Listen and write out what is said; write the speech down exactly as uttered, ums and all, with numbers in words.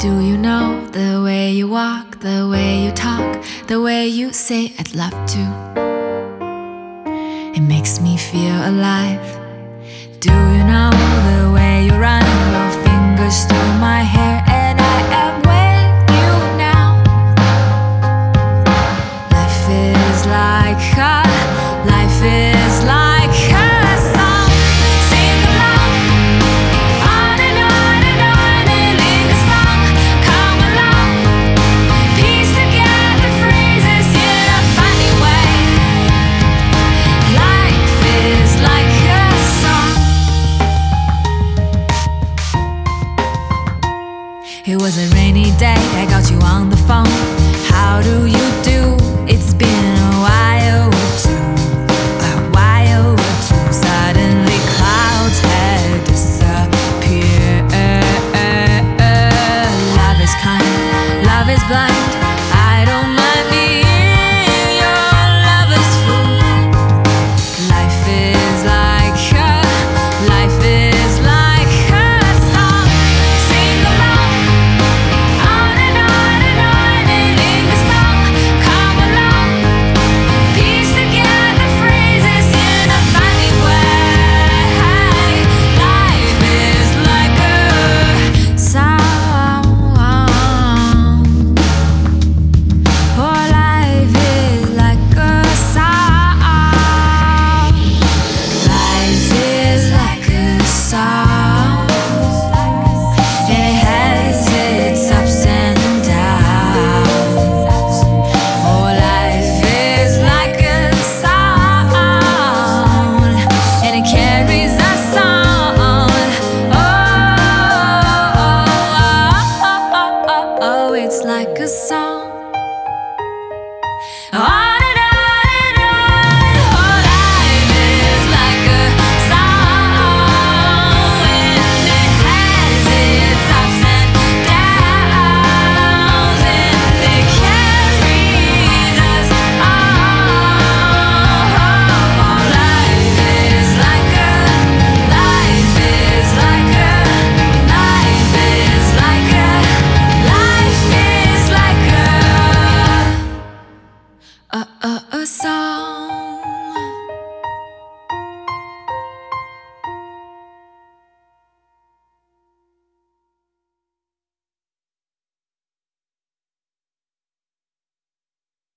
Do you know the way you walk, the way you talk, the way you say I'd love to? It makes me feel alive. Do you know the way you run your fingers through my hair and I am with you now? Life is like a, life is like a song. Sing along, on and on and on and in the song. Come along, piece together phrases in a funny way. Life is like a song. It was a rainy day, I got you on the phone. How do you do? It's been a while or two, a while or two. Suddenly clouds had disappeared. Love is kind, love is blind. I don't mind being your lover's fool. Life is like a, life is like a song. Sing along, on and on and on and in the song. Come along, piece together phrases in a funny way. Life is like a song. Oh, life is like a song. Life is like a song, and it has its ups and downs. Oh, life is like a song, and it carries us on. Oh, oh, it's like a song. On and on and on. Oh, life is like a song, and it has its ups and downs, and it carries us on. Life is like a, life is like a, life is like a, life is like a, a, a, a song.